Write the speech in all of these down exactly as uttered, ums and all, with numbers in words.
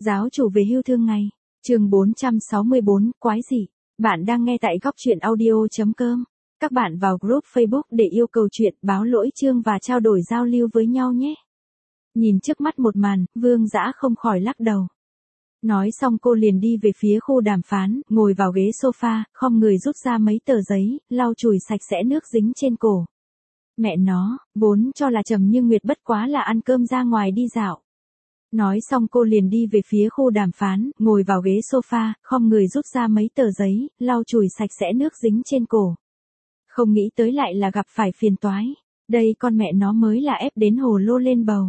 Giáo chủ về hưu thương ngày. Chương bốn trăm sáu mươi bốn, quái dị. Bạn đang nghe tại góc truyện audio.com. Các bạn vào group Facebook để yêu cầu chuyện, báo lỗi chương và trao đổi giao lưu với nhau nhé. Nhìn trước mắt một màn, Vương Dã không khỏi lắc đầu. Nói xong cô liền đi về phía khu đàm phán, ngồi vào ghế sofa, khom người rút ra mấy tờ giấy, lau chùi sạch sẽ nước dính trên cổ. Mẹ nó, vốn cho là Trầm Như Nguyệt bất quá là ăn cơm ra ngoài đi dạo. Nói xong cô liền đi về phía khu đàm phán, ngồi vào ghế sofa, khom người rút ra mấy tờ giấy, lau chùi sạch sẽ nước dính trên cổ. Không nghĩ tới lại là gặp phải phiền toái. Đây con mẹ nó mới là ép đến hồ lô lên bầu.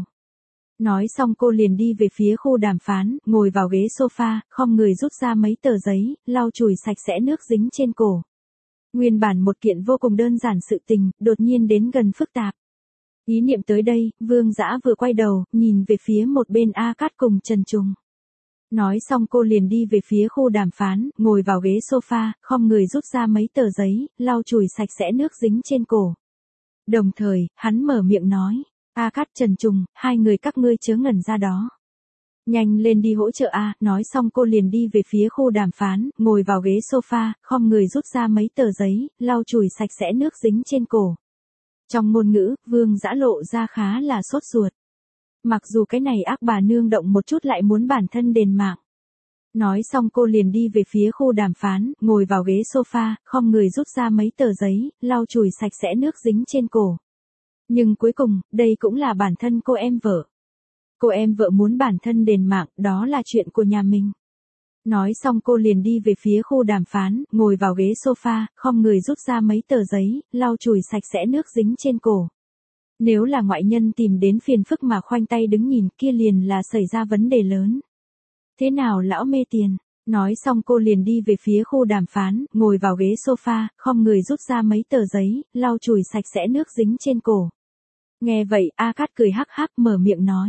Nói xong cô liền đi về phía khu đàm phán, ngồi vào ghế sofa, khom người rút ra mấy tờ giấy, lau chùi sạch sẽ nước dính trên cổ. Nguyên bản một kiện vô cùng đơn giản sự tình, đột nhiên đến gần phức tạp. Ý niệm tới đây, Vương Dã vừa quay đầu, nhìn về phía một bên A Cát cùng Trần Trùng. Nói xong cô liền đi về phía khu đàm phán, ngồi vào ghế sofa, khom người rút ra mấy tờ giấy, lau chùi sạch sẽ nước dính trên cổ. Đồng thời, hắn mở miệng nói, A Cát, Trần Trùng, hai người các ngươi chớ ngẩn ra đó. Nhanh lên đi hỗ trợ A, nói xong cô liền đi về phía khu đàm phán, ngồi vào ghế sofa, khom người rút ra mấy tờ giấy, lau chùi sạch sẽ nước dính trên cổ. Trong ngôn ngữ, Vương Dã lộ ra khá là sốt ruột. Mặc dù cái này ác bà nương động một chút lại muốn bản thân đền mạng. Nói xong cô liền đi về phía khu đàm phán, ngồi vào ghế sofa, khom người rút ra mấy tờ giấy, lau chùi sạch sẽ nước dính trên cổ. Nhưng cuối cùng, đây cũng là bản thân cô em vợ. Cô em vợ muốn bản thân đền mạng, đó là chuyện của nhà mình. Nói xong cô liền đi về phía khu đàm phán, ngồi vào ghế sofa, khom người rút ra mấy tờ giấy, lau chùi sạch sẽ nước dính trên cổ. Nếu là ngoại nhân tìm đến phiền phức mà khoanh tay đứng nhìn kia liền là xảy ra vấn đề lớn. Thế nào lão mê tiền? Nói xong cô liền đi về phía khu đàm phán, ngồi vào ghế sofa, khom người rút ra mấy tờ giấy, lau chùi sạch sẽ nước dính trên cổ. Nghe vậy A Cát cười hắc hắc mở miệng nói.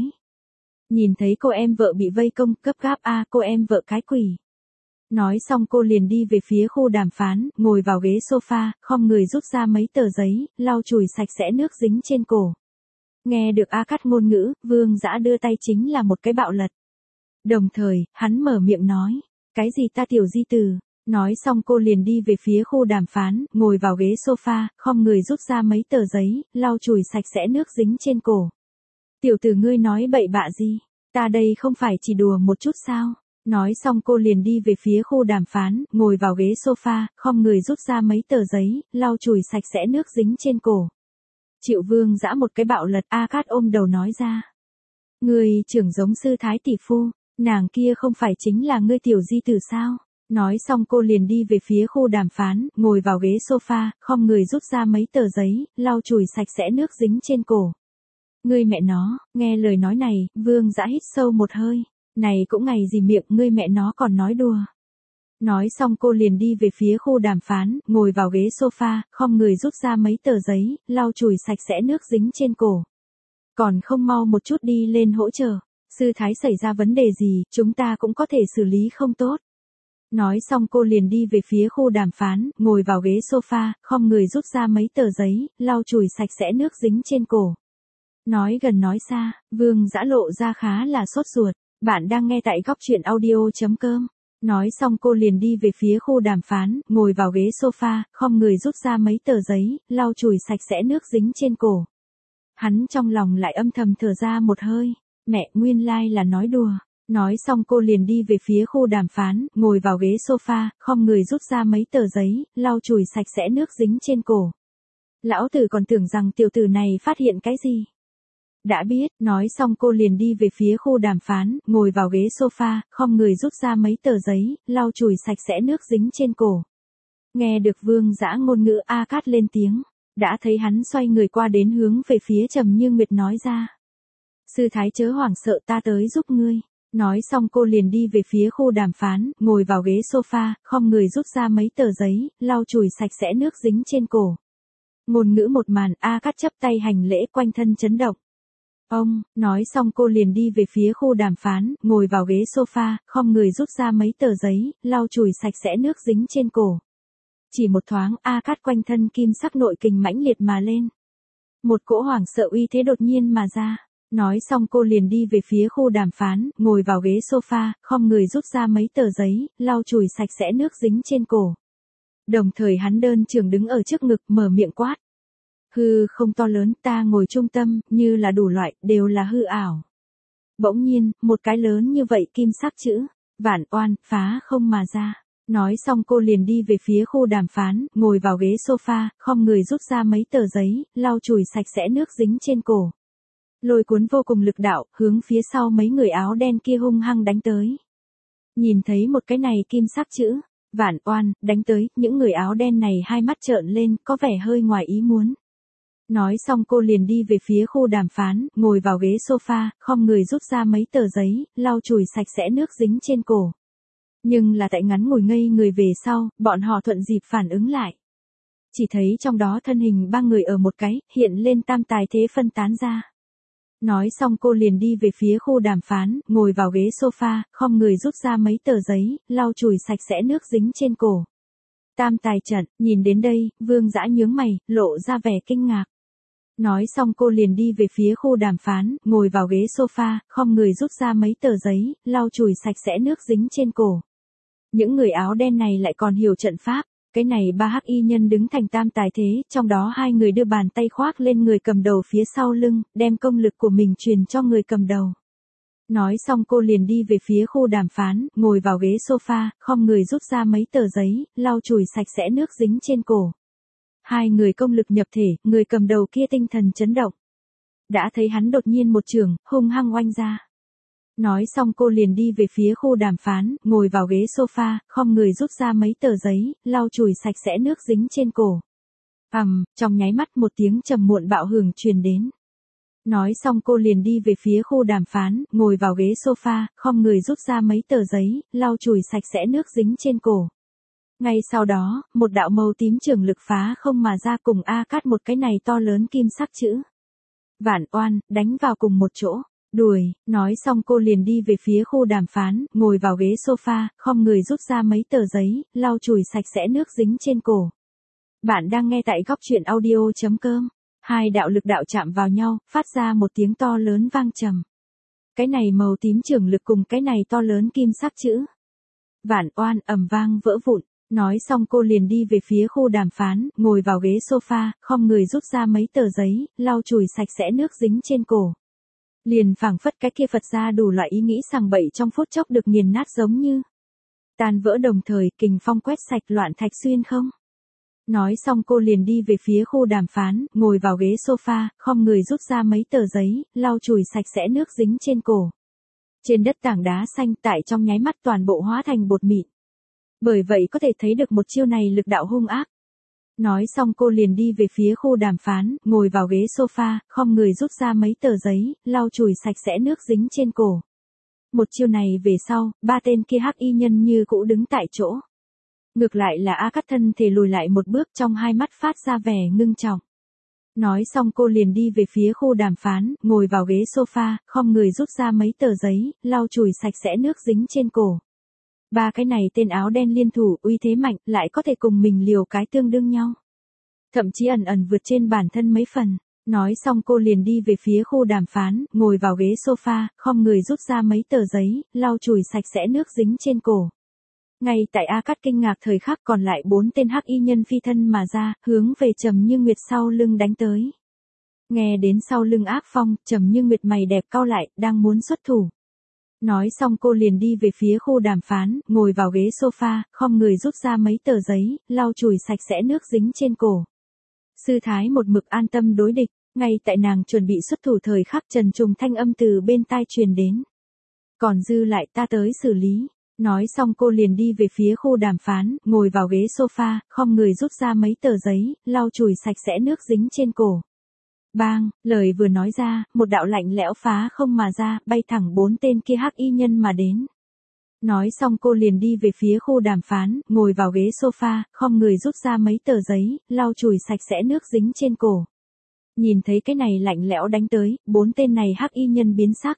Nhìn thấy cô em vợ bị vây công, gấp gáp A cô em vợ cái quỷ. Nói xong cô liền đi về phía khu đàm phán, ngồi vào ghế sofa, khom người rút ra mấy tờ giấy, lau chùi sạch sẽ nước dính trên cổ. Nghe được A Cát ngôn ngữ, Vương Dã đưa tay chính là một cái bạo lật. Đồng thời, hắn mở miệng nói, cái gì ta tiểu di tử. Nói xong cô liền đi về phía khu đàm phán, ngồi vào ghế sofa, khom người rút ra mấy tờ giấy, lau chùi sạch sẽ nước dính trên cổ. Tiểu tử ngươi nói bậy bạ gì, ta đây không phải chỉ đùa một chút sao? Nói xong cô liền đi về phía khu đàm phán, ngồi vào ghế sofa, khom người rút ra mấy tờ giấy, lau chùi sạch sẽ nước dính trên cổ. Chịu Vương Dã một cái bạo lật, A Cát ôm đầu nói ra. Ngươi trưởng giống sư thái tỷ phu, nàng kia không phải chính là ngươi tiểu di tử sao? Nói xong cô liền đi về phía khu đàm phán, ngồi vào ghế sofa, khom người rút ra mấy tờ giấy, lau chùi sạch sẽ nước dính trên cổ. Ngươi mẹ nó, nghe lời nói này, Vương Dã hít sâu một hơi. Này cũng ngày gì miệng ngươi mẹ nó còn nói đùa. Nói xong cô liền đi về phía khu đàm phán, ngồi vào ghế sofa, khom người rút ra mấy tờ giấy, lau chùi sạch sẽ nước dính trên cổ. Còn không mau một chút đi lên hỗ trợ, sư thái xảy ra vấn đề gì, chúng ta cũng có thể xử lý không tốt. Nói xong cô liền đi về phía khu đàm phán, ngồi vào ghế sofa, khom người rút ra mấy tờ giấy, lau chùi sạch sẽ nước dính trên cổ. Nói gần nói xa, Vương Dã lộ ra khá là sốt ruột. Bạn đang nghe tại góc truyện audio.com. Nói xong cô liền đi về phía khu đàm phán, ngồi vào ghế sofa, khom người rút ra mấy tờ giấy, lau chùi sạch sẽ nước dính trên cổ. Hắn trong lòng lại âm thầm thở ra một hơi. Mẹ, nguyên lai là nói đùa. Nói xong cô liền đi về phía khu đàm phán, ngồi vào ghế sofa, khom người rút ra mấy tờ giấy, lau chùi sạch sẽ nước dính trên cổ. Lão tử còn tưởng rằng tiểu tử này phát hiện cái gì. Đã biết, nói xong cô liền đi về phía khu đàm phán, ngồi vào ghế sofa, khom người rút ra mấy tờ giấy, lau chùi sạch sẽ nước dính trên cổ. Nghe được Vương Dã ngôn ngữ, A Cát lên tiếng, đã thấy hắn xoay người qua đến hướng về phía Trầm Như Nguyệt nói ra. Sư thái chớ hoảng sợ, ta tới giúp ngươi. Nói xong cô liền đi về phía khu đàm phán, ngồi vào ghế sofa, khom người rút ra mấy tờ giấy, lau chùi sạch sẽ nước dính trên cổ. Ngôn ngữ một màn, A Cát chắp tay hành lễ, quanh thân chấn động. Ông, nói xong cô liền đi về phía khu đàm phán, ngồi vào ghế sofa, khom người rút ra mấy tờ giấy, lau chùi sạch sẽ nước dính trên cổ. Chỉ một thoáng, A Cát quanh thân kim sắc nội kình mãnh liệt mà lên. Một cỗ hoảng sợ uy thế đột nhiên mà ra. Nói xong cô liền đi về phía khu đàm phán, ngồi vào ghế sofa, khom người rút ra mấy tờ giấy, lau chùi sạch sẽ nước dính trên cổ. Đồng thời hắn đơn trường đứng ở trước ngực mở miệng quát. Hư không to lớn, ta ngồi trung tâm, như là đủ loại, đều là hư ảo. Bỗng nhiên, một cái lớn như vậy kim sắc chữ, vạn oan, phá không mà ra. Nói xong cô liền đi về phía khu đàm phán, ngồi vào ghế sofa, khom người rút ra mấy tờ giấy, lau chùi sạch sẽ nước dính trên cổ. Lôi cuốn vô cùng lực đạo, hướng phía sau mấy người áo đen kia hung hăng đánh tới. Nhìn thấy một cái này kim sắc chữ, vạn oan, đánh tới, những người áo đen này hai mắt trợn lên, có vẻ hơi ngoài ý muốn. Nói xong cô liền đi về phía khu đàm phán, ngồi vào ghế sofa, khom người rút ra mấy tờ giấy, lau chùi sạch sẽ nước dính trên cổ. Nhưng là tại ngắn ngồi ngây người về sau, bọn họ thuận dịp phản ứng lại. Chỉ thấy trong đó thân hình ba người ở một cái, hiện lên tam tài thế phân tán ra. Nói xong cô liền đi về phía khu đàm phán, ngồi vào ghế sofa, khom người rút ra mấy tờ giấy, lau chùi sạch sẽ nước dính trên cổ. Tam tài trận, nhìn đến đây, Vương Dã nhướng mày, lộ ra vẻ kinh ngạc. Nói xong cô liền đi về phía khu đàm phán, ngồi vào ghế sofa, khom người rút ra mấy tờ giấy, lau chùi sạch sẽ nước dính trên cổ. Những người áo đen này lại còn hiểu trận pháp, cái này ba hắc y nhân đứng thành tam tài thế, trong đó hai người đưa bàn tay khoác lên người cầm đầu phía sau lưng, đem công lực của mình truyền cho người cầm đầu. Nói xong cô liền đi về phía khu đàm phán, ngồi vào ghế sofa, khom người rút ra mấy tờ giấy, lau chùi sạch sẽ nước dính trên cổ. Hai người công lực nhập thể, người cầm đầu kia tinh thần chấn động. Đã thấy hắn đột nhiên một trường, hung hăng oanh ra. Nói xong cô liền đi về phía khu đàm phán, ngồi vào ghế sofa, khom người rút ra mấy tờ giấy, lau chùi sạch sẽ nước dính trên cổ. Ầm, um, trong nháy mắt một tiếng trầm muộn bạo hưởng truyền đến. Nói xong cô liền đi về phía khu đàm phán, ngồi vào ghế sofa, khom người rút ra mấy tờ giấy, lau chùi sạch sẽ nước dính trên cổ. Ngay sau đó, một đạo màu tím trường lực phá không mà ra cùng A Cát một cái này to lớn kim sắc chữ. Vạn oan, đánh vào cùng một chỗ. Đuổi, nói xong cô liền đi về phía khu đàm phán, ngồi vào ghế sofa, khom người rút ra mấy tờ giấy, lau chùi sạch sẽ nước dính trên cổ. Bạn đang nghe tại góc truyện audio chấm com. Hai đạo lực đạo chạm vào nhau, phát ra một tiếng to lớn vang trầm. Cái này màu tím trường lực cùng cái này to lớn kim sắc chữ. Vạn oan ầm vang vỡ vụn. Nói xong cô liền đi về phía khu đàm phán, ngồi vào ghế sofa, khom người rút ra mấy tờ giấy, lau chùi sạch sẽ nước dính trên cổ. Liền phảng phất cái kia Phật ra đủ loại ý nghĩ sằng bậy trong phút chốc được nghiền nát giống như tan vỡ, đồng thời kình phong quét sạch loạn thạch xuyên không. Nói xong cô liền đi về phía khu đàm phán, ngồi vào ghế sofa, khom người rút ra mấy tờ giấy, lau chùi sạch sẽ nước dính trên cổ. Trên đất tảng đá xanh tại trong nháy mắt toàn bộ hóa thành bột mịn. Bởi vậy có thể thấy được một chiêu này lực đạo hung ác. Nói xong cô liền đi về phía khu đàm phán, ngồi vào ghế sofa, khom người rút ra mấy tờ giấy, lau chùi sạch sẽ nước dính trên cổ. Một chiêu này về sau, ba tên kia hắc y nhân như cũ đứng tại chỗ. Ngược lại là A Cát thân thể lùi lại một bước, trong hai mắt phát ra vẻ ngưng trọng. Nói xong cô liền đi về phía khu đàm phán, ngồi vào ghế sofa, khom người rút ra mấy tờ giấy, lau chùi sạch sẽ nước dính trên cổ. Ba cái này tên áo đen liên thủ, uy thế mạnh, lại có thể cùng mình liều cái tương đương nhau. Thậm chí ẩn ẩn vượt trên bản thân mấy phần. Nói xong cô liền đi về phía khu đàm phán, ngồi vào ghế sofa, khom người rút ra mấy tờ giấy, lau chùi sạch sẽ nước dính trên cổ. Ngay tại A Cát kinh ngạc thời khắc, còn lại bốn tên hắc y nhân phi thân mà ra, hướng về Trầm Như Nguyệt sau lưng đánh tới. Nghe đến sau lưng ác phong, Trầm Như Nguyệt mày đẹp cau lại, đang muốn xuất thủ. Nói xong cô liền đi về phía khu đàm phán, ngồi vào ghế sofa, khom người rút ra mấy tờ giấy, lau chùi sạch sẽ nước dính trên cổ. Sư thái một mực an tâm đối địch, ngay tại nàng chuẩn bị xuất thủ thời khắc, trần trùng thanh âm từ bên tai truyền đến. Còn dư lại ta tới xử lý. Nói xong cô liền đi về phía khu đàm phán, ngồi vào ghế sofa, khom người rút ra mấy tờ giấy, lau chùi sạch sẽ nước dính trên cổ. Bang, lời vừa nói ra, một đạo lạnh lẽo phá không mà ra, bay thẳng bốn tên kia hắc y nhân mà đến. Nói xong cô liền đi về phía khu đàm phán, ngồi vào ghế sofa, khom người rút ra mấy tờ giấy, lau chùi sạch sẽ nước dính trên cổ. Nhìn thấy cái này lạnh lẽo đánh tới, bốn tên này hắc y nhân biến sắc.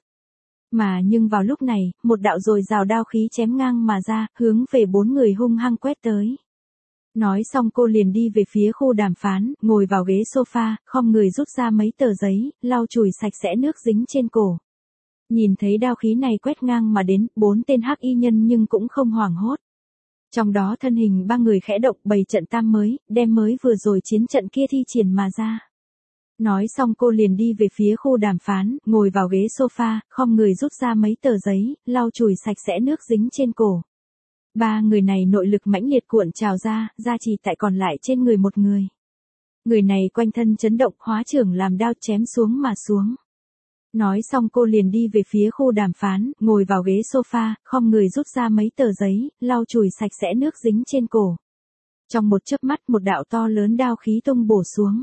Mà nhưng vào lúc này, một đạo dồi dào đao khí chém ngang mà ra, hướng về bốn người hung hăng quét tới. Nói xong cô liền đi về phía khu đàm phán, ngồi vào ghế sofa, khom người rút ra mấy tờ giấy, lau chùi sạch sẽ nước dính trên cổ. Nhìn thấy đao khí này quét ngang mà đến, bốn tên hắc y nhân nhưng cũng không hoảng hốt. Trong đó thân hình ba người khẽ động bày trận tam mới, đem mới vừa rồi chiến trận kia thi triển mà ra. Nói xong cô liền đi về phía khu đàm phán, ngồi vào ghế sofa, khom người rút ra mấy tờ giấy, lau chùi sạch sẽ nước dính trên cổ. Ba người này nội lực mãnh liệt cuộn trào ra, gia trì tại còn lại trên người một người. Người này quanh thân chấn động, hóa trưởng làm đao chém xuống mà xuống. Nói xong cô liền đi về phía khu đàm phán, ngồi vào ghế sofa, khom người rút ra mấy tờ giấy, lau chùi sạch sẽ nước dính trên cổ. Trong một chớp mắt một đạo to lớn đao khí tung bổ xuống.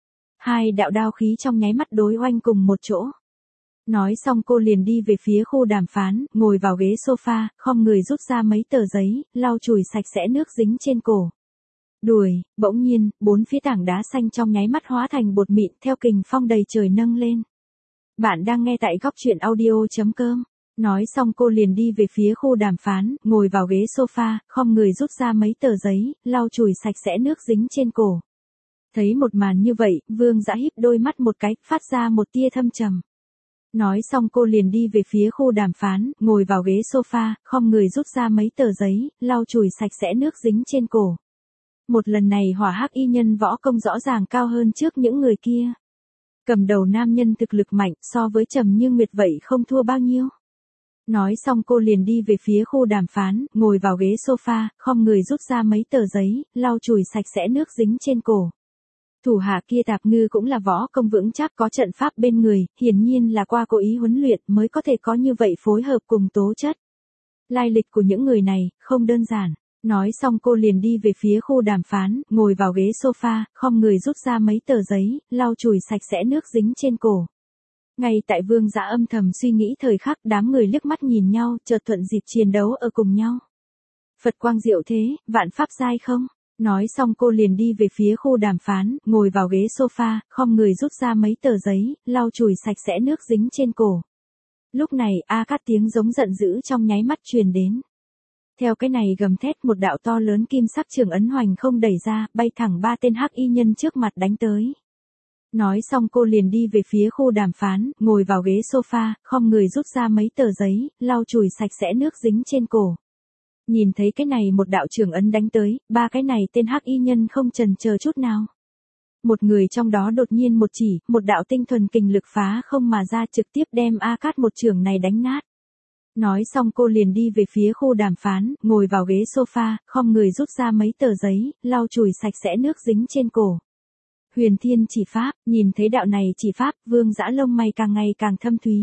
Hai đạo đao khí trong nháy mắt đối oanh cùng một chỗ. Nói xong cô liền đi về phía khu đàm phán, ngồi vào ghế sofa, khom người rút ra mấy tờ giấy, lau chùi sạch sẽ nước dính trên cổ. Đuổi, bỗng nhiên, bốn phía tảng đá xanh trong nháy mắt hóa thành bột mịn theo kình phong đầy trời nâng lên. Bạn đang nghe tại góc truyện audio.com. Nói xong cô liền đi về phía khu đàm phán, ngồi vào ghế sofa, khom người rút ra mấy tờ giấy, lau chùi sạch sẽ nước dính trên cổ. Thấy một màn như vậy, Vương Dã híp đôi mắt một cái, phát ra một tia thâm trầm. Nói xong cô liền đi về phía khu đàm phán, ngồi vào ghế sofa, khom người rút ra mấy tờ giấy, lau chùi sạch sẽ nước dính trên cổ. Một lần này hỏa hắc y nhân võ công rõ ràng cao hơn trước những người kia. Cầm đầu nam nhân thực lực mạnh, so với Trầm Như Nguyệt vậy không thua bao nhiêu. Nói xong cô liền đi về phía khu đàm phán, ngồi vào ghế sofa, khom người rút ra mấy tờ giấy, lau chùi sạch sẽ nước dính trên cổ. Thủ hạ kia Tạp Ngư cũng là võ công vững chắc, có trận pháp bên người, hiển nhiên là qua cố ý huấn luyện mới có thể có như vậy phối hợp cùng tố chất. Lai lịch của những người này, không đơn giản. Nói xong cô liền đi về phía khu đàm phán, ngồi vào ghế sofa, khom người rút ra mấy tờ giấy, lau chùi sạch sẽ nước dính trên cổ. Ngay tại Vương Dã âm thầm suy nghĩ thời khắc, đám người liếc mắt nhìn nhau, chợt thuận dịp chiến đấu ở cùng nhau. Phật quang diệu thế, vạn pháp giai không? Nói xong cô liền đi về phía khu đàm phán, ngồi vào ghế sofa, khom người rút ra mấy tờ giấy, lau chùi sạch sẽ nước dính trên cổ. Lúc này, a cát tiếng giống giận dữ trong nháy mắt truyền đến. Theo cái này gầm thét, một đạo to lớn kim sắc trường ấn hoành không đẩy ra, bay thẳng ba tên hắc y nhân trước mặt đánh tới. Nói xong cô liền đi về phía khu đàm phán, ngồi vào ghế sofa, khom người rút ra mấy tờ giấy, lau chùi sạch sẽ nước dính trên cổ. Nhìn thấy cái này một đạo trường ấn đánh tới, ba cái này tên hắc y nhân không chần chờ chút nào. Một người trong đó đột nhiên một chỉ, một đạo tinh thuần kình lực phá không mà ra, trực tiếp đem A Cát một trường này đánh nát. Nói xong cô liền đi về phía khu đàm phán, ngồi vào ghế sofa, khom người rút ra mấy tờ giấy, lau chùi sạch sẽ nước dính trên cổ. Huyền Thiên chỉ pháp, nhìn thấy đạo này chỉ pháp, Vương Dã lông mày càng ngày càng thâm thúy.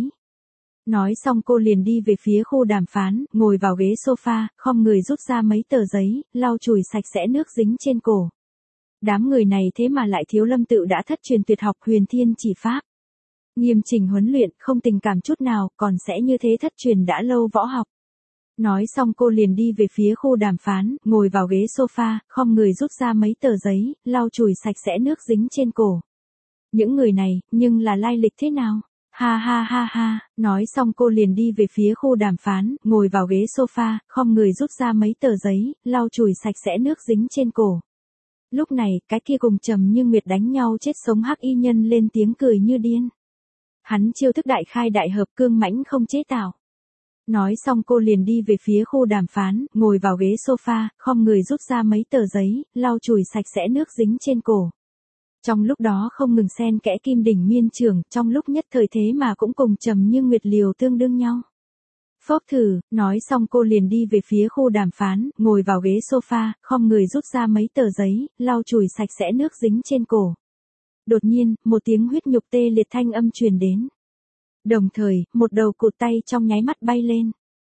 Nói xong cô liền đi về phía khu đàm phán, ngồi vào ghế sofa, khom người rút ra mấy tờ giấy, lau chùi sạch sẽ nước dính trên cổ. Đám người này thế mà lại thiếu Lâm Tự đã thất truyền tuyệt học Huyền Thiên chỉ pháp. Nghiêm chỉnh huấn luyện, không tình cảm chút nào, còn sẽ như thế thất truyền đã lâu võ học. Nói xong cô liền đi về phía khu đàm phán, ngồi vào ghế sofa, khom người rút ra mấy tờ giấy, lau chùi sạch sẽ nước dính trên cổ. Những người này, nhưng là lai lịch thế nào? Ha ha ha ha, nói xong cô liền đi về phía khu đàm phán, ngồi vào ghế sofa, khom người rút ra mấy tờ giấy, lau chùi sạch sẽ nước dính trên cổ. Lúc này, cái kia cùng Trầm Như Nguyệt đánh nhau chết sống hắc y nhân lên tiếng cười như điên. Hắn chiêu thức đại khai đại hợp, cương mãnh không chế tạo. Nói xong cô liền đi về phía khu đàm phán, ngồi vào ghế sofa, khom người rút ra mấy tờ giấy, lau chùi sạch sẽ nước dính trên cổ. Trong lúc đó không ngừng xen kẽ kim đỉnh miên trường, trong lúc nhất thời thế mà cũng cùng Trầm Như Nguyệt liều tương đương nhau. Phốc thử, nói xong cô liền đi về phía khu đàm phán, ngồi vào ghế sofa, khom người rút ra mấy tờ giấy, lau chùi sạch sẽ nước dính trên cổ. Đột nhiên, một tiếng huyết nhục tê liệt thanh âm truyền đến. Đồng thời, một đầu cụt tay trong nháy mắt bay lên.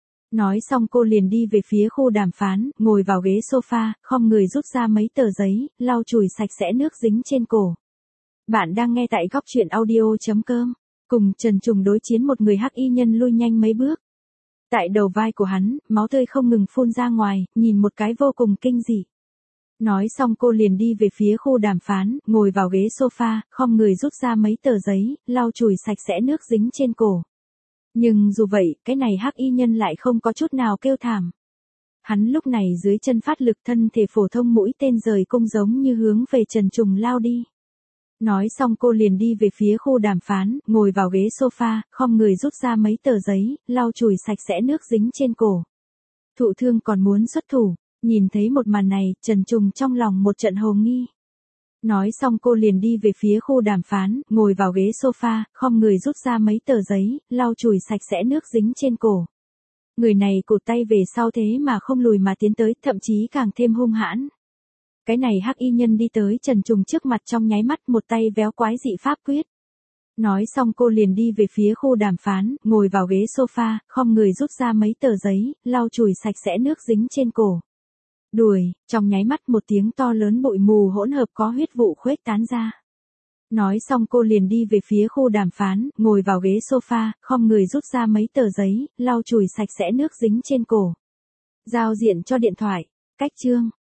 Nói xong cô liền đi về phía khu đàm phán, ngồi vào ghế sofa, khom người rút ra mấy tờ giấy, lau chùi sạch sẽ nước dính trên cổ. Bạn đang nghe tại góc truyện audio.com. Cùng Trần Trùng đối chiến, một người hắc y nhân lui nhanh mấy bước. Tại đầu vai của hắn, máu tươi không ngừng phun ra ngoài, nhìn một cái vô cùng kinh dị. Nói xong cô liền đi về phía khu đàm phán, ngồi vào ghế sofa, khom người rút ra mấy tờ giấy, lau chùi sạch sẽ nước dính trên cổ. Nhưng dù vậy, cái này hắc y nhân lại không có chút nào kêu thảm. Hắn lúc này dưới chân phát lực, thân thể phổ thông mũi tên rời cung giống như hướng về Trần Trùng lao đi. Nói xong cô liền đi về phía khu đàm phán, ngồi vào ghế sofa, khom người rút ra mấy tờ giấy, lau chùi sạch sẽ nước dính trên cổ. Thụ thương còn muốn xuất thủ, nhìn thấy một màn này, Trần Trùng trong lòng một trận hồ nghi. Nói xong cô liền đi về phía khu đàm phán, ngồi vào ghế sofa, khom người rút ra mấy tờ giấy, lau chùi sạch sẽ nước dính trên cổ. Người này cụt tay về sau thế mà không lùi mà tiến tới, thậm chí càng thêm hung hãn. Cái này hắc y nhân đi tới Trần Trùng trước mặt trong nháy mắt, một tay véo quái dị pháp quyết. Nói xong cô liền đi về phía khu đàm phán, ngồi vào ghế sofa, khom người rút ra mấy tờ giấy, lau chùi sạch sẽ nước dính trên cổ. Đuổi, trong nháy mắt một tiếng to lớn bụi mù hỗn hợp có huyết vụ khuếch tán ra. Nói xong cô liền đi về phía khu đàm phán, ngồi vào ghế sofa, khom người rút ra mấy tờ giấy, lau chùi sạch sẽ nước dính trên cổ. Giao diện cho điện thoại, cách chương.